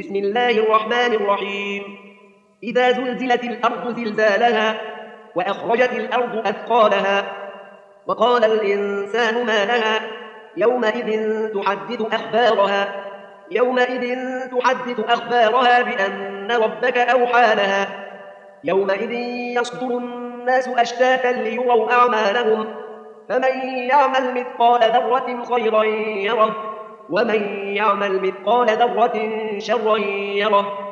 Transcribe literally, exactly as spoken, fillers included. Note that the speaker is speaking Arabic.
بسم الله الرحمن الرحيم إذا زلزلت الأرض زلزالها وأخرجت الأرض أثقالها وقال الإنسان ما لها يومئذ تحدث أخبارها يومئذ تحدث أخبارها بأن ربك أوحى لها يومئذ يصدر الناس أشتاتا ليروا أعمالهم فمن يعمل مثقال ذرة خيرا يره ومن يعمل مثقال ذرة شرا يره